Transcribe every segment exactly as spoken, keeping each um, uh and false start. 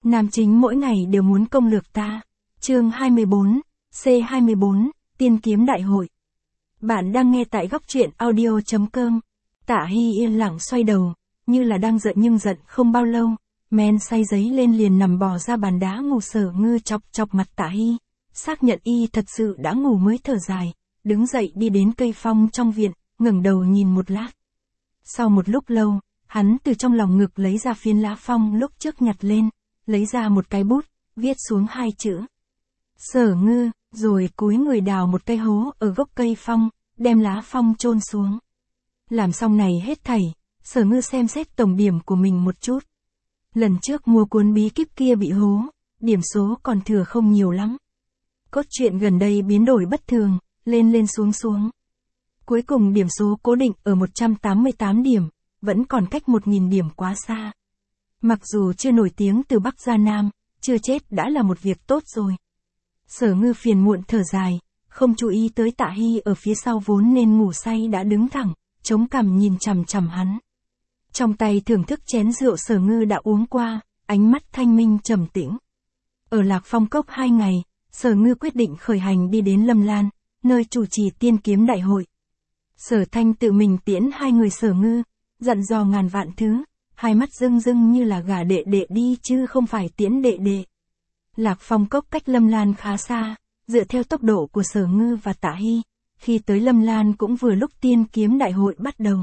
Nam chính mỗi ngày đều muốn công lược ta. Chương hai mươi bốn, C hai mươi bốn, Tiên kiếm đại hội. Bạn đang nghe tại góc truyện audio chấm com. Tạ Hy yên lặng xoay đầu, như là đang giận nhưng giận không bao lâu, men say giấy lên liền nằm bò ra bàn đá ngủ. Sở Ngư chọc chọc mặt Tạ Hy, xác nhận y thật sự đã ngủ mới thở dài, đứng dậy đi đến cây phong trong viện, ngẩng đầu nhìn một lát. Sau một lúc lâu, hắn từ trong lòng ngực lấy ra phiến lá phong lúc trước nhặt lên, lấy ra một cái bút, viết xuống hai chữ. Sở Ngư, rồi cúi người đào một cây hố ở gốc cây phong, đem lá phong chôn xuống. Làm xong này hết thảy, Sở Ngư xem xét tổng điểm của mình một chút. Lần trước mua cuốn bí kíp kia bị hố, điểm số còn thừa không nhiều lắm. Cốt truyện gần đây biến đổi bất thường, lên lên xuống xuống. Cuối cùng điểm số cố định ở một trăm tám mươi tám điểm, vẫn còn cách một nghìn điểm quá xa. Mặc dù chưa nổi tiếng từ Bắc ra Nam, chưa chết đã là một việc tốt rồi. Sở Ngư phiền muộn thở dài, không chú ý tới Tạ Hy ở phía sau vốn nên ngủ say đã đứng thẳng, chống cằm nhìn chằm chằm hắn. Trong tay thưởng thức chén rượu Sở Ngư đã uống qua, ánh mắt thanh minh trầm tĩnh. Ở Lạc Phong Cốc hai ngày, Sở Ngư quyết định khởi hành đi đến Lâm Lan, nơi chủ trì tiên kiếm đại hội. Sở Thanh tự mình tiễn hai người Sở Ngư, dặn dò ngàn vạn thứ, hai mắt rưng rưng như là gả đệ đệ đi chứ không phải tiễn đệ đệ. Lạc Phong Cốc cách Lâm Lan khá xa, dựa theo tốc độ của Sở Ngư và Tạ Hy, khi tới Lâm Lan cũng vừa lúc tiên kiếm đại hội bắt đầu.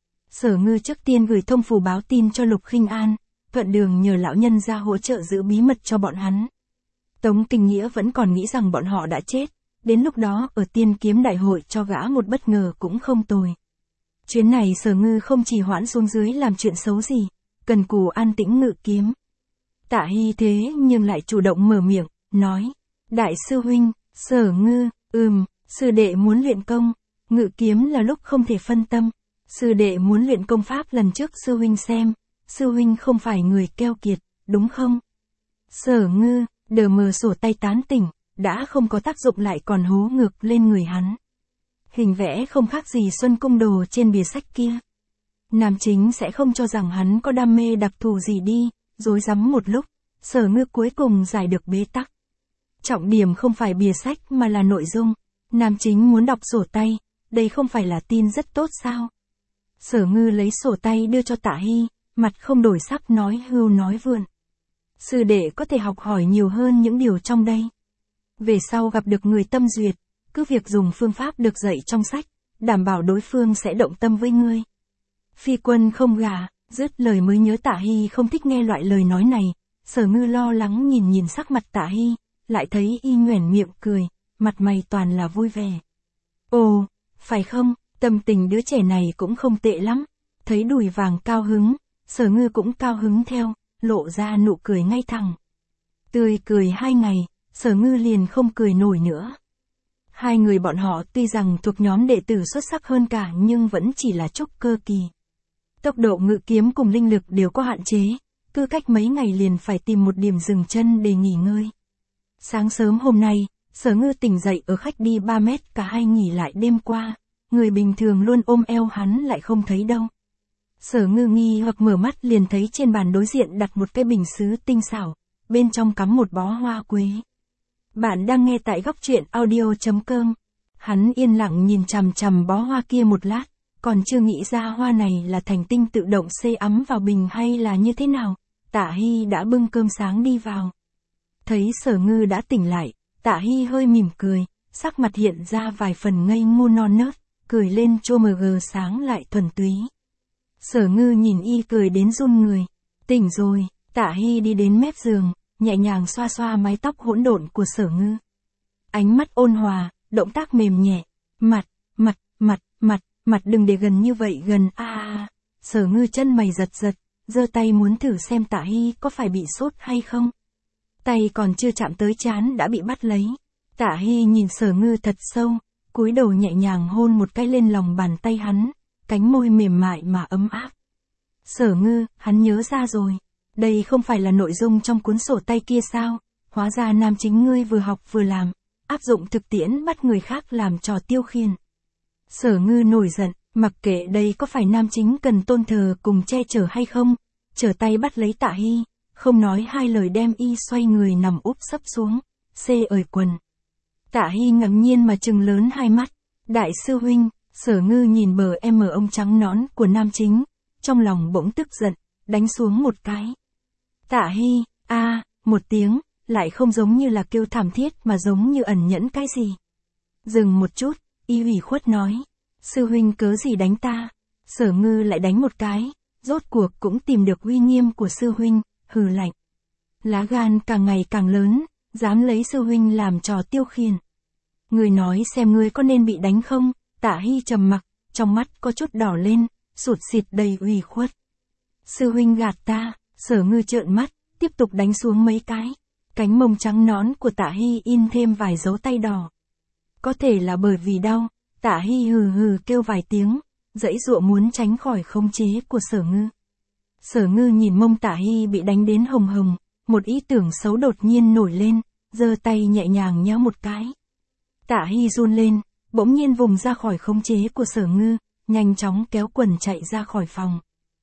Sở Ngư trước tiên gửi thông phù báo tin cho Lục Khinh An, thuận đường nhờ lão nhân ra hỗ trợ giữ bí mật cho bọn hắn. Tống Kinh Nghĩa vẫn còn nghĩ rằng bọn họ đã chết, đến lúc đó ở tiên kiếm đại hội cho gã một bất ngờ cũng không tồi. Chuyến này Sở Ngư không chỉ hoãn xuống dưới làm chuyện xấu gì, cần cù an tĩnh ngự kiếm. Tạ Hy thế nhưng lại chủ động mở miệng, nói, đại sư huynh, Sở Ngư, ừm, sư đệ muốn luyện công, ngự kiếm là lúc không thể phân tâm, sư đệ muốn luyện công pháp lần trước sư huynh xem, sư huynh không phải người keo kiệt, đúng không? Sở Ngư, đờ mờ sổ tay tán tỉnh, đã không có tác dụng lại còn hố ngược lên người hắn. Hình vẽ không khác gì Xuân Cung Đồ trên bìa sách kia. Nam chính sẽ không cho rằng hắn có đam mê đặc thù gì đi, rối rắm một lúc, Sở Ngư cuối cùng giải được bế tắc. Trọng điểm không phải bìa sách mà là nội dung, nam chính muốn đọc sổ tay, đây không phải là tin rất tốt sao? Sở Ngư lấy sổ tay đưa cho Tạ Hy, mặt không đổi sắc nói hưu nói vượn. Sư đệ có thể học hỏi nhiều hơn những điều trong đây. Về sau gặp được người tâm duyệt, cứ việc dùng phương pháp được dạy trong sách, đảm bảo đối phương sẽ động tâm với ngươi. Phi quân không gả, dứt lời mới nhớ Tạ Hy không thích nghe loại lời nói này. Sở Ngư lo lắng nhìn nhìn sắc mặt Tạ Hy, lại thấy y nhoẻn miệng cười, mặt mày toàn là vui vẻ. Ồ, phải không, tâm tình đứa trẻ này cũng không tệ lắm. Thấy đùi vàng cao hứng, Sở Ngư cũng cao hứng theo, lộ ra nụ cười ngay thẳng. Tươi cười hai ngày, Sở Ngư liền không cười nổi nữa. Hai người bọn họ tuy rằng thuộc nhóm đệ tử xuất sắc hơn cả nhưng vẫn chỉ là trúc cơ kỳ. Tốc độ ngự kiếm cùng linh lực đều có hạn chế, cứ cách mấy ngày liền phải tìm một điểm dừng chân để nghỉ ngơi. Sáng sớm hôm nay, Sở Ngư tỉnh dậy ở khách đi ba mét, cả hai nghỉ lại đêm qua, người bình thường luôn ôm eo hắn lại không thấy đâu. Sở Ngư nghi hoặc mở mắt liền thấy trên bàn đối diện đặt một cái bình sứ tinh xảo, bên trong cắm một bó hoa quế. Bạn đang nghe tại góc truyện audio chấm com. Hắn yên lặng nhìn chằm chằm bó hoa kia một lát, còn chưa nghĩ ra hoa này là thành tinh tự động xê ấm vào bình hay là như thế nào. Tạ Hy đã bưng cơm sáng đi vào. Thấy Sở Ngư đã tỉnh lại, Tạ Hy hơi mỉm cười, sắc mặt hiện ra vài phần ngây ngô non nớt, cười lên chô mờ gờ sáng lại thuần túy. Sở Ngư nhìn y cười đến run người. Tỉnh rồi, Tạ Hy đi đến mép giường, nhẹ nhàng xoa xoa mái tóc hỗn độn của Sở Ngư. Ánh mắt ôn hòa, động tác mềm nhẹ. Mặt, mặt, mặt, mặt, mặt đừng để gần như vậy gần a à. Sở Ngư chân mày giật giật, giơ tay muốn thử xem Tạ Hy có phải bị sốt hay không. Tay còn chưa chạm tới trán đã bị bắt lấy. Tạ Hy nhìn Sở Ngư thật sâu, cúi đầu nhẹ nhàng hôn một cái lên lòng bàn tay hắn, cánh môi mềm mại mà ấm áp. Sở Ngư, hắn nhớ ra rồi. Đây không phải là nội dung trong cuốn sổ tay kia sao? Hóa ra nam chính ngươi vừa học vừa làm, áp dụng thực tiễn bắt người khác làm trò tiêu khiển. Sở Ngư nổi giận, mặc kệ đây có phải nam chính cần tôn thờ cùng che chở hay không, trở tay bắt lấy Tạ Hy, không nói hai lời đem y xoay người nằm úp sấp xuống, xê ởi quần. Tạ Hy ngạc nhiên mà trừng lớn hai mắt, đại sư huynh. Sở Ngư nhìn bờ em ông trắng nõn của nam chính, trong lòng bỗng tức giận, đánh xuống một cái. Tạ Hy, a à, một tiếng, lại không giống như là kêu thảm thiết mà giống như ẩn nhẫn cái gì. Dừng một chút, y ủy khuất nói, sư huynh cớ gì đánh ta. Sở Ngư lại đánh một cái, rốt cuộc cũng tìm được uy nghiêm của sư huynh, hừ lạnh. Lá gan càng ngày càng lớn, dám lấy sư huynh làm trò tiêu khiển. Người nói xem ngươi có nên bị đánh không? Tạ Hy trầm mặc, trong mắt có chút đỏ lên, sụt sịt đầy ủy khuất. Sư huynh gạt ta. Sở Ngư trợn mắt, tiếp tục đánh xuống mấy cái. Cánh mông trắng nõn của Tạ Hy in thêm vài dấu tay đỏ. Có thể là bởi vì đau, Tạ Hy hừ hừ kêu vài tiếng, dãy dụa muốn tránh khỏi khống chế của Sở Ngư. Sở Ngư nhìn mông Tạ Hy bị đánh đến hồng hồng, một ý tưởng xấu đột nhiên nổi lên, giơ tay nhẹ nhàng nhéo một cái. Tạ Hy run lên, bỗng nhiên vùng ra khỏi khống chế của Sở Ngư, nhanh chóng kéo quần chạy ra khỏi phòng.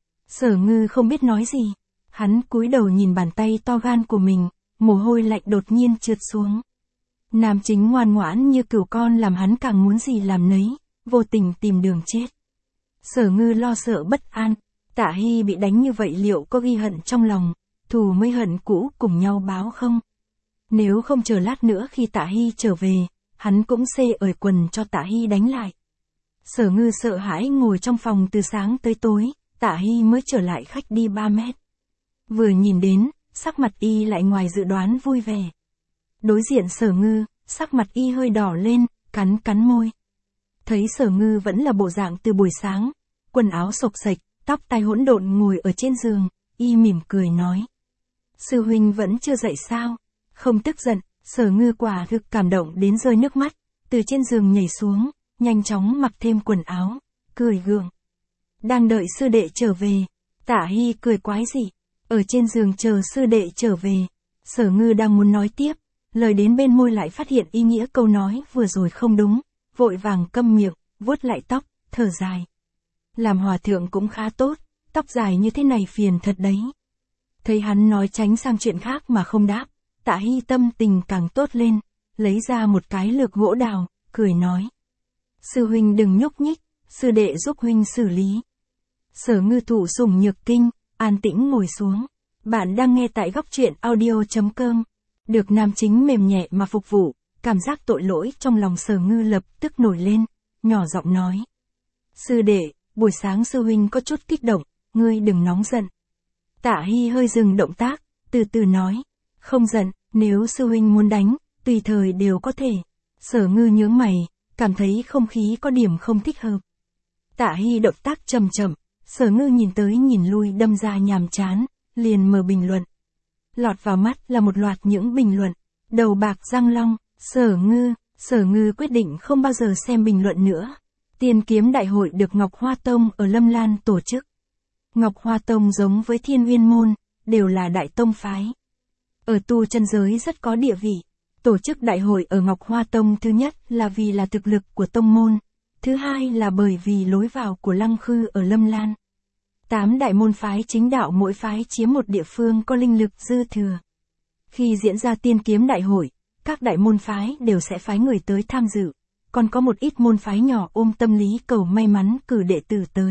Sở Ngư không biết nói gì, hắn cúi đầu nhìn bàn tay to gan của mình, mồ hôi lạnh đột nhiên trượt xuống. Nam chính ngoan ngoãn như cừu con làm hắn càng muốn gì làm nấy, vô tình tìm đường chết. Sở Ngư lo sợ bất an, Tạ Hy bị đánh như vậy liệu có ghi hận trong lòng, thù mới hận cũ cùng nhau báo không? Nếu không chờ lát nữa khi Tạ Hy trở về, hắn cũng xê ởi quần cho Tạ Hy đánh lại. Sở Ngư sợ hãi ngồi trong phòng từ sáng tới tối, Tạ Hy mới trở lại khách đi ba mét. Vừa nhìn đến, sắc mặt y lại ngoài dự đoán vui vẻ. Đối diện Sở Ngư, sắc mặt y hơi đỏ lên, cắn cắn môi. Thấy Sở Ngư vẫn là bộ dạng từ buổi sáng, quần áo xộc xệch, tóc tai hỗn độn ngồi ở trên giường, y mỉm cười nói. Sư huynh vẫn chưa dậy sao? Không tức giận. Sở Ngư quả thực cảm động đến rơi nước mắt, từ trên giường nhảy xuống, nhanh chóng mặc thêm quần áo, cười gượng. Đang đợi sư đệ trở về. Tạ Hy cười quái dị, ở trên giường chờ sư đệ trở về. Sở Ngư đang muốn nói tiếp, lời đến bên môi lại phát hiện ý nghĩa câu nói vừa rồi không đúng, vội vàng câm miệng, vuốt lại tóc, thở dài. Làm hòa thượng cũng khá tốt, tóc dài như thế này phiền thật đấy. Thấy hắn nói tránh sang chuyện khác mà không đáp, Tạ Hy tâm tình càng tốt lên, lấy ra một cái lược gỗ đào, cười nói. Sư huynh đừng nhúc nhích, sư đệ giúp huynh xử lý. Sở Ngư thụ sủng nhược kinh, an tĩnh ngồi xuống. Bạn đang nghe tại góc truyện audio chấm com. Được nam chính mềm nhẹ mà phục vụ, cảm giác tội lỗi trong lòng Sở Ngư lập tức nổi lên, nhỏ giọng nói. Sư đệ, buổi sáng sư huynh có chút kích động, ngươi đừng nóng giận. Tạ Hy hơi dừng động tác, từ từ nói. Không giận, nếu sư huynh muốn đánh, tùy thời đều có thể. Sở Ngư nhướng mày, cảm thấy không khí có điểm không thích hợp. Tạ Hy động tác chậm chậm, Sở Ngư nhìn tới nhìn lui đâm ra nhàm chán, liền mở bình luận. Lọt vào mắt là một loạt những bình luận, đầu bạc răng long, Sở Ngư, Sở Ngư quyết định không bao giờ xem bình luận nữa. Tiên kiếm đại hội được Ngọc Hoa Tông ở Lâm Lan tổ chức. Ngọc Hoa Tông giống với Thiên Uyên Môn, đều là đại tông phái. Ở tu chân giới rất có địa vị. Tổ chức đại hội ở Ngọc Hoa Tông thứ nhất là vì là thực lực của tông môn, thứ hai là bởi vì lối vào của Lăng Khư ở Lâm Lan. Tám đại môn phái chính đạo mỗi phái chiếm một địa phương có linh lực dư thừa. Khi diễn ra tiên kiếm đại hội, các đại môn phái đều sẽ phái người tới tham dự, còn có một ít môn phái nhỏ ôm tâm lý cầu may mắn cử đệ tử tới.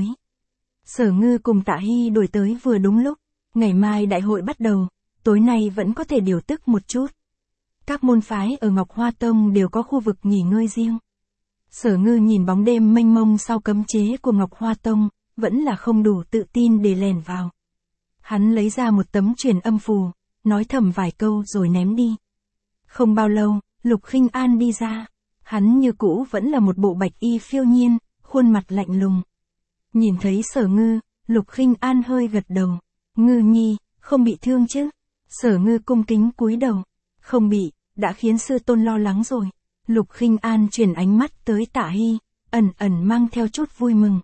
Sở Ngư cùng Tạ Hy đổi tới vừa đúng lúc, ngày mai đại hội bắt đầu, tối nay vẫn có thể điều tức một chút. Các môn phái ở Ngọc Hoa Tông đều có khu vực nghỉ ngơi riêng. Sở Ngư nhìn bóng đêm mênh mông sau cấm chế của Ngọc Hoa Tông, vẫn là không đủ tự tin để lèn vào. Hắn lấy ra một tấm truyền âm phù, nói thầm vài câu rồi ném đi. Không bao lâu, Lục Khinh An đi ra. Hắn như cũ vẫn là một bộ bạch y phiêu nhiên, khuôn mặt lạnh lùng. Nhìn thấy Sở Ngư, Lục Khinh An hơi gật đầu. Ngư nhi, không bị thương chứ? Sở Ngư cung kính cúi đầu. Không bị, đã khiến sư tôn lo lắng rồi. Lục Khinh An chuyển ánh mắt tới Tạ Hy, ẩn ẩn mang theo chút vui mừng.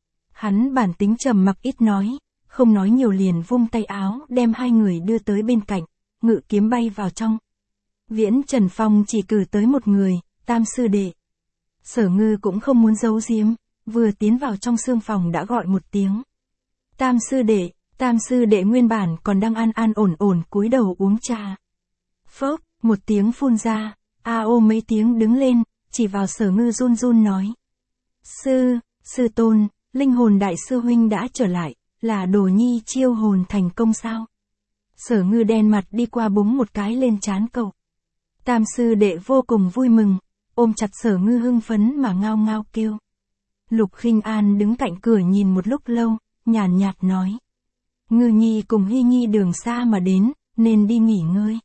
Hắn bản tính trầm mặc ít nói, không nói nhiều liền vung tay áo đem hai người đưa tới bên cạnh, ngự kiếm bay vào trong. Viễn Trần Phong chỉ cử tới một người, Tam sư đệ. Sở Ngư cũng không muốn giấu giếm, vừa tiến vào trong sương phòng đã gọi một tiếng. Tam sư đệ, Tam sư đệ nguyên bản còn đang an an ổn ổn cúi đầu uống trà. Phốc, một tiếng phun ra, a ô mấy tiếng đứng lên, chỉ vào Sở Ngư run run nói. Sư, sư tôn, linh hồn đại sư huynh đã trở lại, là Đồ Nhi chiêu hồn thành công sao? Sở Ngư đen mặt đi qua búng một cái lên trán cậu. Tam sư đệ vô cùng vui mừng, ôm chặt Sở Ngư hưng phấn mà ngao ngao kêu. Lục Khinh An đứng cạnh cửa nhìn một lúc lâu, nhàn nhạt nói. Ngư Nhi cùng Hy Nhi đường xa mà đến, nên đi nghỉ ngơi.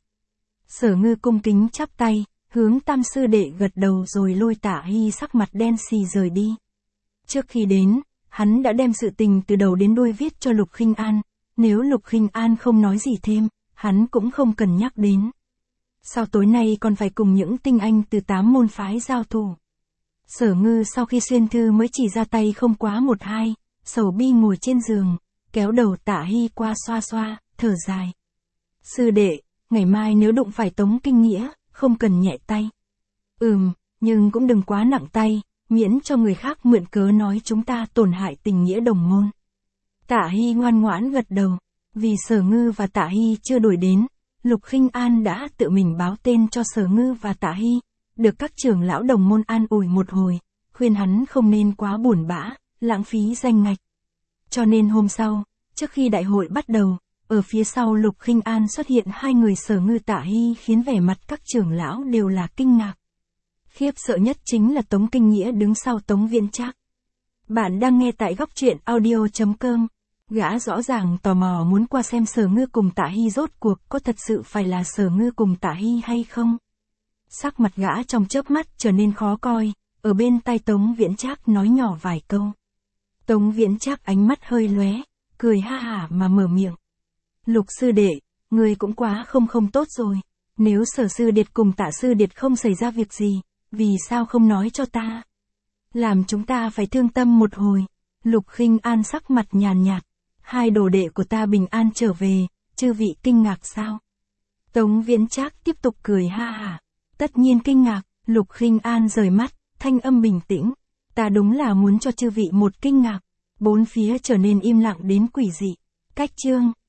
Sở Ngư cung kính chắp tay, hướng tam sư đệ gật đầu rồi lôi Tạ Hy sắc mặt đen xì rời đi. Trước khi đến, hắn đã đem sự tình từ đầu đến đuôi viết cho Lục Khinh An, nếu Lục Khinh An không nói gì thêm, hắn cũng không cần nhắc đến. Sao tối nay còn phải cùng những tinh anh từ tám môn phái giao thủ? Sở Ngư sau khi xuyên thư mới chỉ ra tay không quá một hai, sầu bi ngồi trên giường, kéo đầu Tạ Hy qua xoa xoa, thở dài. Sư đệ, ngày mai nếu đụng phải Tống Kinh Nghĩa, không cần nhẹ tay. Ừm, nhưng cũng đừng quá nặng tay, miễn cho người khác mượn cớ nói chúng ta tổn hại tình nghĩa đồng môn. Tạ Hy ngoan ngoãn gật đầu, vì Sở Ngư và Tạ Hy chưa đuổi đến, Lục Khinh An đã tự mình báo tên cho Sở Ngư và Tạ Hy, được các trưởng lão đồng môn an ủi một hồi, khuyên hắn không nên quá buồn bã, lãng phí danh ngạch. Cho nên hôm sau, trước khi đại hội bắt đầu, ở phía sau Lục Khinh An xuất hiện hai người Sở Ngư Tạ Hy khiến vẻ mặt các trưởng lão đều là kinh ngạc. Khiếp sợ nhất chính là Tống Kinh Nghĩa đứng sau Tống Viễn Trác. Bạn đang nghe tại góc truyện audio chấm com. Gã rõ ràng tò mò muốn qua xem Sở Ngư cùng Tạ Hy rốt cuộc có thật sự phải là Sở Ngư cùng Tạ Hy hay không. Sắc mặt gã trong chớp mắt trở nên khó coi, ở bên tai Tống Viễn Trác nói nhỏ vài câu. Tống Viễn Trác ánh mắt hơi lóe, cười ha hả mà mở miệng. Lục sư đệ, người cũng quá không không tốt rồi. Nếu Sở sư điệt cùng Tạ sư điệt không xảy ra việc gì, vì sao không nói cho ta? Làm chúng ta phải thương tâm một hồi. Lục Khinh An sắc mặt nhàn nhạt. Hai đồ đệ của ta bình an trở về, chư vị kinh ngạc sao? Tống Viễn Trác tiếp tục cười ha hả. Tất nhiên kinh ngạc, Lục Khinh An rời mắt, thanh âm bình tĩnh. Ta đúng là muốn cho chư vị một kinh ngạc. Bốn phía trở nên im lặng đến quỷ dị. Cách chương